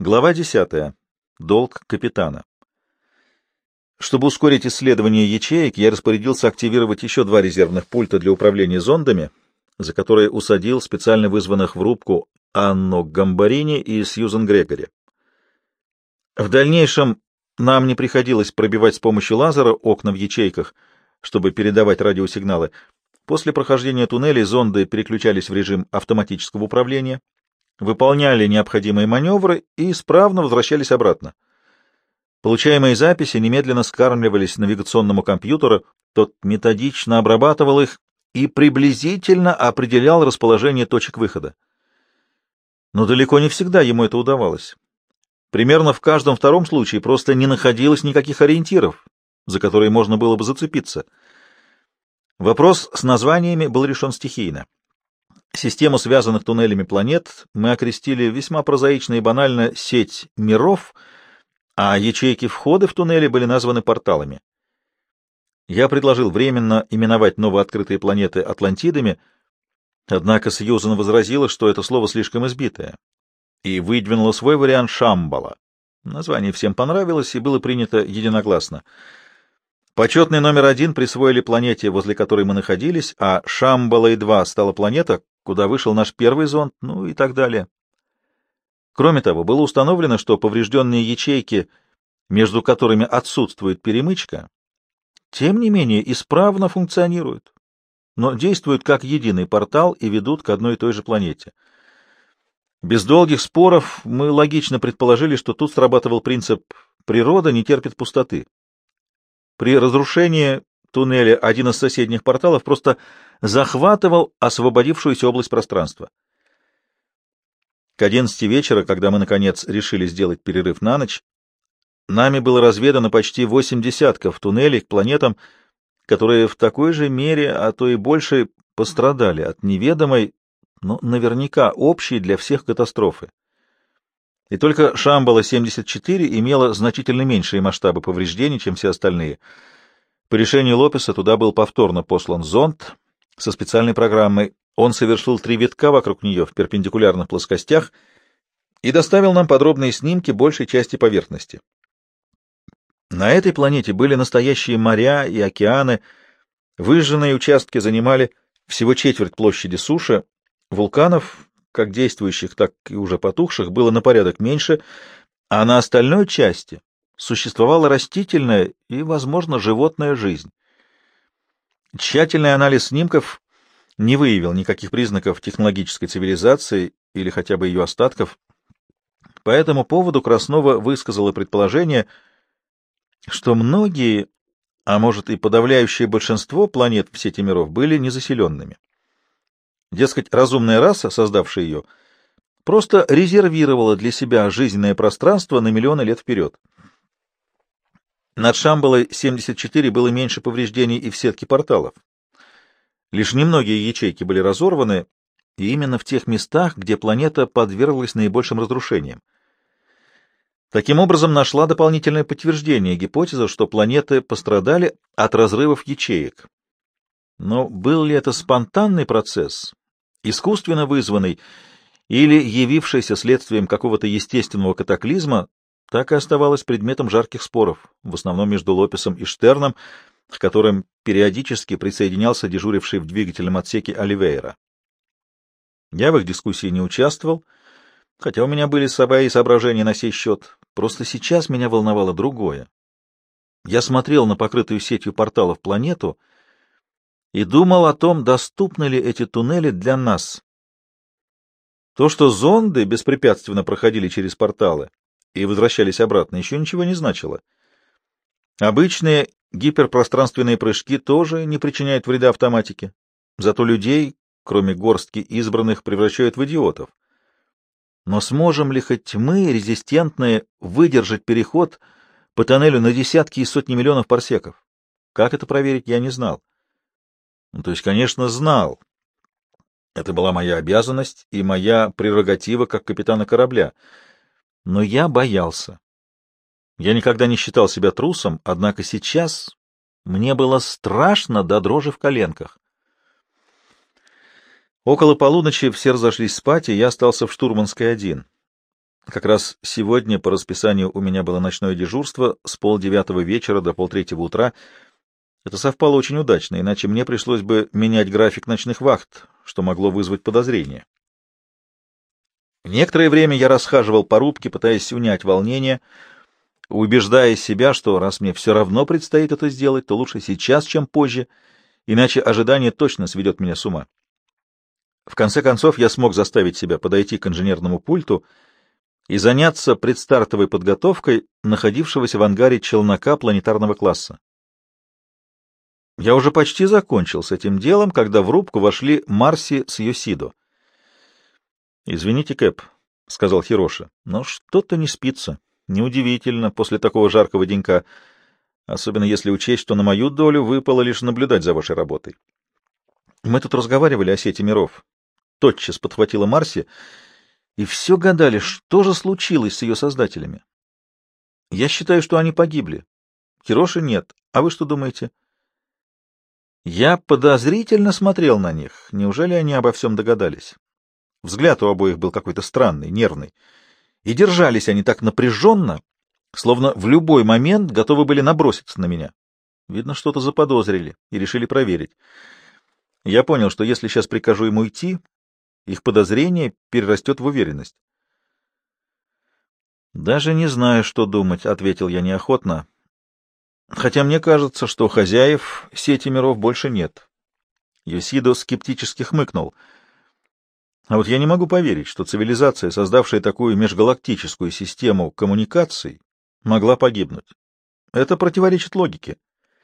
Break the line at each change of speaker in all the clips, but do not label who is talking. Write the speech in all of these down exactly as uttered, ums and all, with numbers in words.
Глава десятая. Долг капитана. Чтобы ускорить исследование ячеек, я распорядился активировать еще два резервных пульта для управления зондами, за которые усадил специально вызванных в рубку Анну Гамбарини и Сьюзен Грегори. В дальнейшем нам не приходилось пробивать с помощью лазера окна в ячейках, чтобы передавать радиосигналы. После прохождения туннелей зонды переключались в режим автоматического управления, выполняли необходимые маневры и исправно возвращались обратно. Получаемые записи немедленно скармливались навигационному компьютеру, тот методично обрабатывал их и приблизительно определял расположение точек выхода. Но далеко не всегда ему это удавалось. Примерно в каждом втором случае просто не находилось никаких ориентиров, за которые можно было бы зацепиться. Вопрос с названиями был решен стихийно. Систему связанных туннелями планет мы окрестили весьма прозаично и банально «сеть миров», а ячейки входа в туннели были названы порталами. Я предложил временно именовать новооткрытые планеты Атлантидами, однако Сьюзен возразила, что это слово слишком избитое, и выдвинула свой вариант Шамбала. Название всем понравилось и было принято единогласно. Почетный номер один присвоили планете, возле которой мы находились, а Шамбалой-два стала планета, куда вышел наш первый зонд, ну и так далее. Кроме того, было установлено, что поврежденные ячейки, между которыми отсутствует перемычка, тем не менее исправно функционируют, но действуют как единый портал и ведут к одной и той же планете. Без долгих споров мы логично предположили, что тут срабатывал принцип «природа не терпит пустоты». При разрушении туннеля один из соседних порталов просто захватывал освободившуюся область пространства. К одиннадцати вечера, когда мы, наконец, решили сделать перерыв на ночь, нами было разведано почти восемь десятков туннелей к планетам, которые в такой же мере, а то и больше, пострадали от неведомой, но наверняка общей для всех катастрофы. И только Шамбала-семьдесят четыре имела значительно меньшие масштабы повреждений, чем все остальные. По решению Лопеса туда был повторно послан зонд со специальной программой. Он совершил три витка вокруг нее в перпендикулярных плоскостях и доставил нам подробные снимки большей части поверхности. На этой планете были настоящие моря и океаны, выжженные участки занимали всего четверть площади суши, вулканов, как действующих, так и уже потухших, было на порядок меньше, а на остальной части существовала растительная и, возможно, животная жизнь. Тщательный анализ снимков не выявил никаких признаков технологической цивилизации или хотя бы ее остатков. По этому поводу Краснова высказала предположение, что многие, а может и подавляющее большинство планет в сети миров были незаселенными. Дескать, разумная раса, создавшая ее, просто резервировала для себя жизненное пространство на миллионы лет вперед. Над Шамбалой-семьдесят четыре было меньше повреждений и в сетке порталов. Лишь немногие ячейки были разорваны, и именно в тех местах, где планета подверглась наибольшим разрушениям. Таким образом, нашла дополнительное подтверждение гипотезы, что планеты пострадали от разрывов ячеек. Но был ли это спонтанный процесс, искусственно вызванный или явившийся следствием какого-то естественного катаклизма, так и оставалось предметом жарких споров, в основном между Лопесом и Штерном, к которым периодически присоединялся дежуривший в двигательном отсеке Оливейра. Я в их дискуссии не участвовал, хотя у меня были свои соображения на сей счет. Просто сейчас меня волновало другое. Я смотрел на покрытую сетью порталов планету и думал о том, доступны ли эти туннели для нас. То, что зонды беспрепятственно проходили через порталы и возвращались обратно, еще ничего не значило. Обычные гиперпространственные прыжки тоже не причиняют вреда автоматике, зато людей, кроме горстки избранных, превращают в идиотов. Но сможем ли хоть мы, резистентные, выдержать переход по тоннелю на десятки и сотни миллионов парсеков? Как это проверить, я не знал. Ну, то есть, конечно, знал. Это была моя обязанность и моя прерогатива как капитана корабля. Но я боялся. Я никогда не считал себя трусом, однако сейчас мне было страшно до дрожи в коленках. Около полуночи все разошлись спать, и я остался в штурманской один. Как раз сегодня по расписанию у меня было ночное дежурство с полдевятого вечера до полтретьего утра. Это совпало очень удачно, иначе мне пришлось бы менять график ночных вахт, что могло вызвать подозрение. Некоторое время я расхаживал по рубке, пытаясь унять волнение, убеждая себя, что раз мне все равно предстоит это сделать, то лучше сейчас, чем позже, иначе ожидание точно сведет меня с ума. В конце концов, я смог заставить себя подойти к инженерному пульту и заняться предстартовой подготовкой находившегося в ангаре челнока планетарного класса. Я уже почти закончил с этим делом, когда в рубку вошли Марси с Йосидо. — Извините, Кэп, — сказал Хироши, — но что-то не спится. Неудивительно после такого жаркого денька, особенно если учесть, что на мою долю выпало лишь наблюдать за вашей работой. Мы тут разговаривали о сети миров. Тотчас подхватила Марси, и все гадали, что же случилось с ее создателями. Я считаю, что они погибли. Хироши нет. А вы что думаете? Я подозрительно смотрел на них. Неужели они обо всем догадались? Взгляд у обоих был какой-то странный, нервный. И держались они так напряженно, словно в любой момент готовы были наброситься на меня. Видно, что-то заподозрили и решили проверить. Я понял, что если сейчас прикажу им уйти, их подозрение перерастет в уверенность. «Даже не знаю, что думать», — ответил я неохотно. «Хотя мне кажется, что хозяев сети миров больше нет». Йосидо скептически хмыкнул. «А вот я не могу поверить, что цивилизация, создавшая такую межгалактическую систему коммуникаций, могла погибнуть. Это противоречит логике».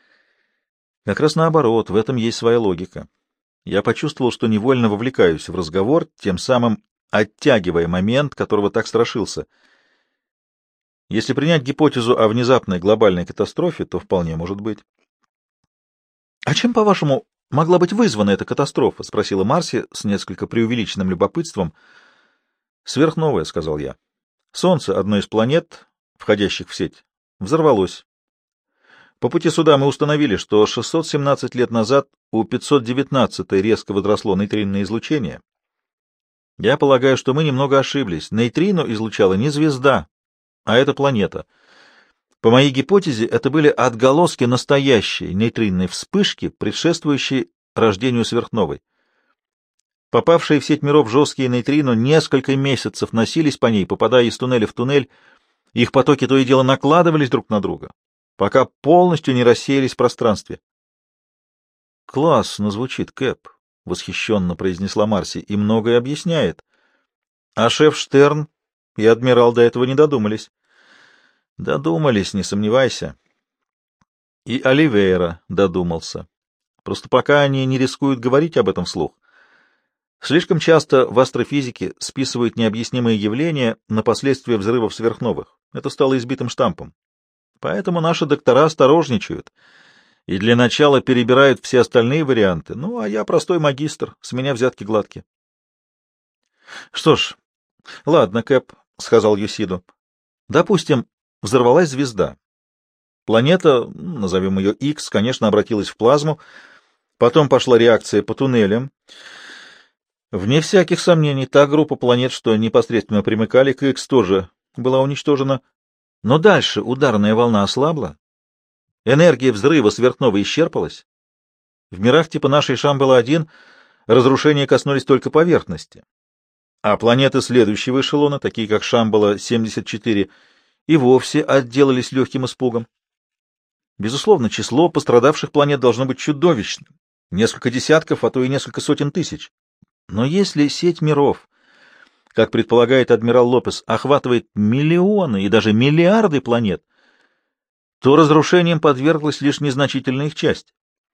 Как раз наоборот, в этом есть своя логика. Я почувствовал, что невольно вовлекаюсь в разговор, тем самым оттягивая момент, которого так страшился. Если принять гипотезу о внезапной глобальной катастрофе, то вполне может быть. — А чем, по-вашему, могла быть вызвана эта катастрофа? — спросила Марси с несколько преувеличенным любопытством. — Сверхновая, — сказал я. Солнце, одной из планет, входящих в сеть, взорвалось. По пути сюда мы установили, что шестьсот семнадцать лет назад у пятьсот девятнадцатой резко возросло нейтринное излучение. Я полагаю, что мы немного ошиблись. Нейтрино излучала не звезда, а эта планета. По моей гипотезе, это были отголоски настоящей нейтринной вспышки, предшествующей рождению сверхновой. Попавшие в сеть миров жесткие нейтрино несколько месяцев носились по ней, попадая из туннеля в туннель. Их потоки то и дело накладывались друг на друга, пока полностью не рассеялись в пространстве. — Классно звучит, Кэп, — восхищенно произнесла Марси, — и многое объясняет. А шеф Штерн и адмирал до этого не додумались. — Додумались, не сомневайся. И Оливейра додумался. Просто пока они не рискуют говорить об этом вслух. Слишком часто в астрофизике списывают необъяснимые явления на последствия взрывов сверхновых. Это стало избитым штампом. Поэтому наши доктора осторожничают и для начала перебирают все остальные варианты. Ну, а я простой магистр, с меня взятки гладкие. — Что ж, ладно, Кэп, — сказал Йосидо. — Допустим, взорвалась звезда. Планета, назовем ее Икс, конечно, обратилась в плазму, потом пошла реакция по туннелям. Вне всяких сомнений, та группа планет, что непосредственно примыкали к Икс, тоже была уничтожена. Но дальше ударная волна ослабла, энергия взрыва сверхновой исчерпалась. В мирах типа нашей Шамбала-один разрушения коснулись только поверхности, а планеты следующего эшелона, такие как Шамбала-семьдесят четыре, и вовсе отделались легким испугом. Безусловно, число пострадавших планет должно быть чудовищным, несколько десятков, а то и несколько сотен тысяч. Но если сеть миров, как предполагает адмирал Лопес, охватывает миллионы и даже миллиарды планет, то разрушением подверглась лишь незначительная их часть.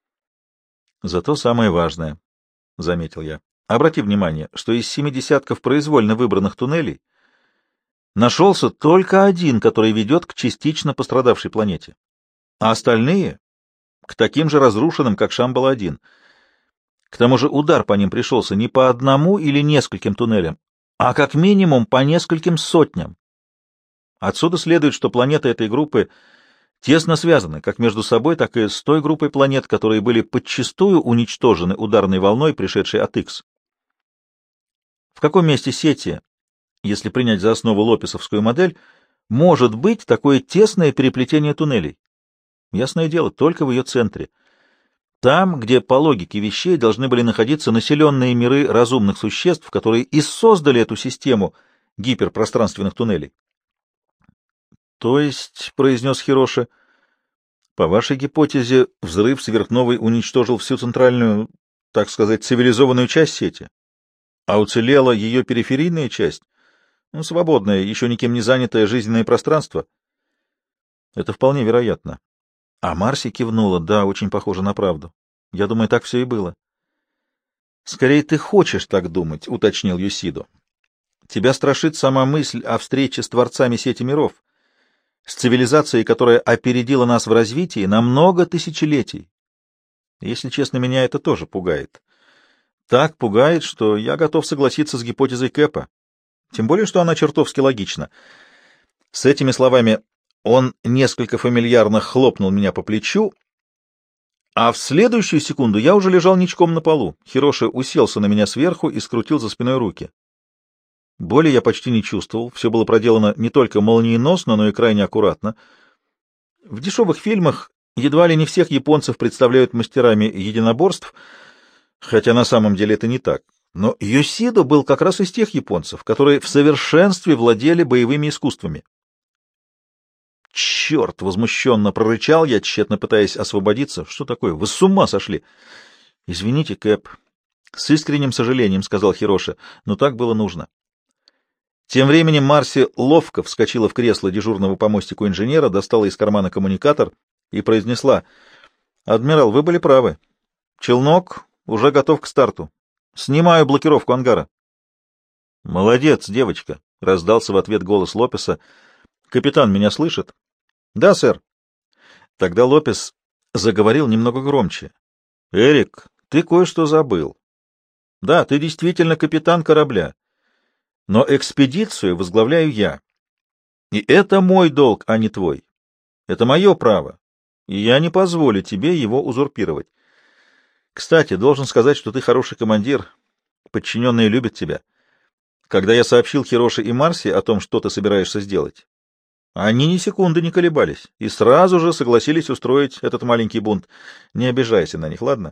Зато самое важное, — заметил я. Обрати внимание, что из семи десятков произвольно выбранных туннелей нашелся только один, который ведет к частично пострадавшей планете, а остальные — к таким же разрушенным, как Шамбала-один. К тому же удар по ним пришелся не по одному или нескольким туннелям, а как минимум по нескольким сотням. Отсюда следует, что планеты этой группы тесно связаны как между собой, так и с той группой планет, которые были подчистую уничтожены ударной волной, пришедшей от Икс. В каком месте сети если принять за основу лопесовскую модель, может быть такое тесное переплетение туннелей? Ясное дело, только в ее центре. Там, где по логике вещей должны были находиться населенные миры разумных существ, которые и создали эту систему гиперпространственных туннелей. То есть, — произнес Хироши, — по вашей гипотезе, взрыв сверхновой уничтожил всю центральную, так сказать, цивилизованную часть сети, а уцелела ее периферийная часть, ну, свободное, еще никем не занятое жизненное пространство? Это вполне вероятно. А Марси кивнула: да, очень похоже на правду. Я думаю, так все и было. Скорее, ты хочешь так думать, — уточнил Юсидо. Тебя страшит сама мысль о встрече с творцами сети миров, с цивилизацией, которая опередила нас в развитии на много тысячелетий. Если честно, меня это тоже пугает. Так пугает, что я готов согласиться с гипотезой Кэпа. Тем более, что она чертовски логична. С этими словами он несколько фамильярно хлопнул меня по плечу, а в следующую секунду я уже лежал ничком на полу. Хироши уселся на меня сверху и скрутил за спиной руки. Боли я почти не чувствовал, все было проделано не только молниеносно, но и крайне аккуратно. В дешевых фильмах едва ли не всех японцев представляют мастерами единоборств, хотя на самом деле это не так. Но Юсидо был как раз из тех японцев, которые в совершенстве владели боевыми искусствами. «Черт!» — возмущенно прорычал я, тщетно пытаясь освободиться. «Что такое? Вы с ума сошли!» «Извините, Кэп», — с искренним сожалением сказал Хироши, — «но так было нужно». Тем временем Марси ловко вскочила в кресло дежурного по мостику инженера, достала из кармана коммуникатор и произнесла: «Адмирал, вы были правы. Челнок уже готов к старту. Снимаю блокировку ангара». «Молодец, девочка», — раздался в ответ голос Лопеса. «Капитан меня слышит?» «Да, сэр». Тогда Лопес заговорил немного громче. «Эрик, ты кое-что забыл. Да, ты действительно капитан корабля. Но экспедицию возглавляю я. И это мой долг, а не твой. Это мое право, и я не позволю тебе его узурпировать. Кстати, должен сказать, что ты хороший командир, подчиненные любят тебя. Когда я сообщил Хироши и Марси о том, что ты собираешься сделать, они ни секунды не колебались и сразу же согласились устроить этот маленький бунт. Не обижайся на них, ладно?»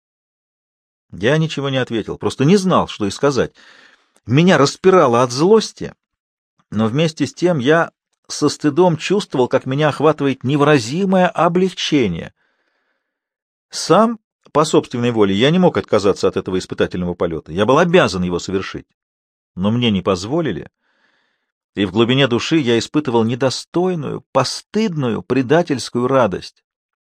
Я ничего не ответил, просто не знал, что и сказать. Меня распирало от злости, но вместе с тем я со стыдом чувствовал, как меня охватывает невыразимое облегчение. Сам, по собственной воле, я не мог отказаться от этого испытательного полета. Я был обязан его совершить. Но мне не позволили, и в глубине души я испытывал недостойную, постыдную, предательскую радость.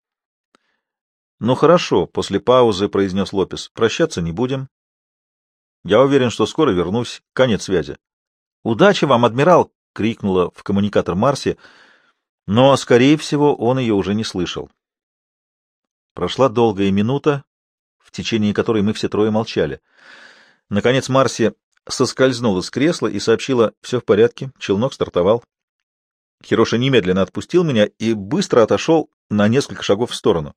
«Ну хорошо», — после паузы произнес Лопес, — «прощаться не будем. Я уверен, что скоро вернусь. Конец связи». «Удачи вам, адмирал!» — крикнула в коммуникатор Марси, но, скорее всего, он ее уже не слышал. Прошла долгая минута, в течение которой мы все трое молчали. Наконец Марси соскользнула с кресла и сообщила: «Все в порядке, челнок стартовал». Хироши немедленно отпустил меня и быстро отошел на несколько шагов в сторону.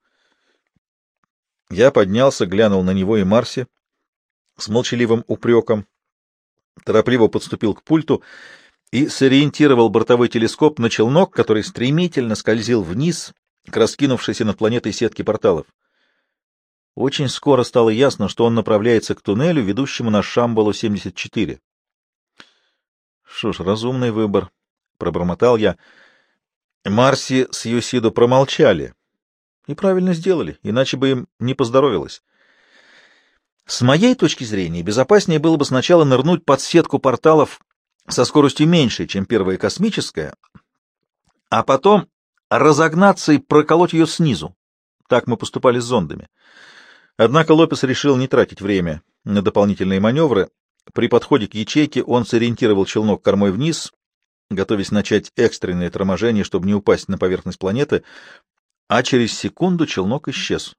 Я поднялся, глянул на него и Марси с молчаливым упреком, торопливо подступил к пульту и сориентировал бортовой телескоп на челнок, который стремительно скользил вниз к раскинувшейся над планетой сетке порталов. Очень скоро стало ясно, что он направляется к туннелю, ведущему на Шамбалу семьдесят четыре. «Что ж, разумный выбор», — пробормотал я. Марси с Юсидо промолчали. И правильно сделали, иначе бы им не поздоровилось. С моей точки зрения, безопаснее было бы сначала нырнуть под сетку порталов со скоростью меньшей, чем первая космическая, а потом разогнаться и проколоть ее снизу. Так мы поступали с зондами. Однако Лопес решил не тратить время на дополнительные маневры. При подходе к ячейке он сориентировал челнок кормой вниз, готовясь начать экстренное торможение, чтобы не упасть на поверхность планеты, а через секунду челнок исчез.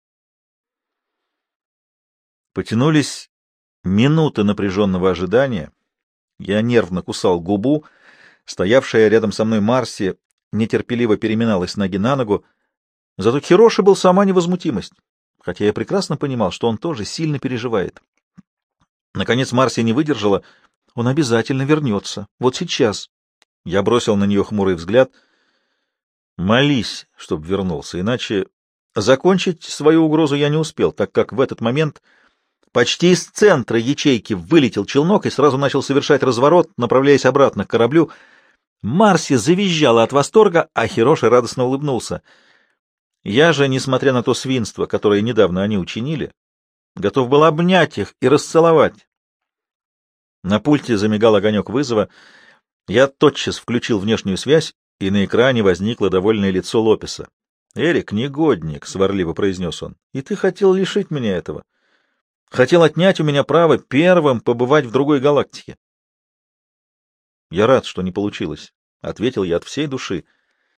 Потянулись минуты напряженного ожидания. Я нервно кусал губу. Стоявшая рядом со мной Марси нетерпеливо переминалась с ноги на ногу. Зато Хироши был сама невозмутимость, хотя я прекрасно понимал, что он тоже сильно переживает. Наконец Марси не выдержала.
Он обязательно вернется. Вот сейчас. Я бросил на нее хмурый взгляд. Молись, чтоб вернулся, иначе... Закончить свою угрозу я не успел, так как в этот момент почти из центра ячейки вылетел челнок и сразу начал совершать разворот, направляясь обратно к кораблю. Марси завизжала от восторга, а Хироши радостно улыбнулся. Я же, несмотря на то свинство, которое недавно они учинили, готов был обнять их и расцеловать. На пульте замигал огонек вызова. Я тотчас включил внешнюю связь, и на экране возникло довольное лицо Лопеса. — Эрик, негодник, — сварливо произнес он, — и ты хотел лишить меня этого. Хотел отнять у меня право первым побывать в другой галактике. — Я рад, что не получилось, — ответил я от всей души.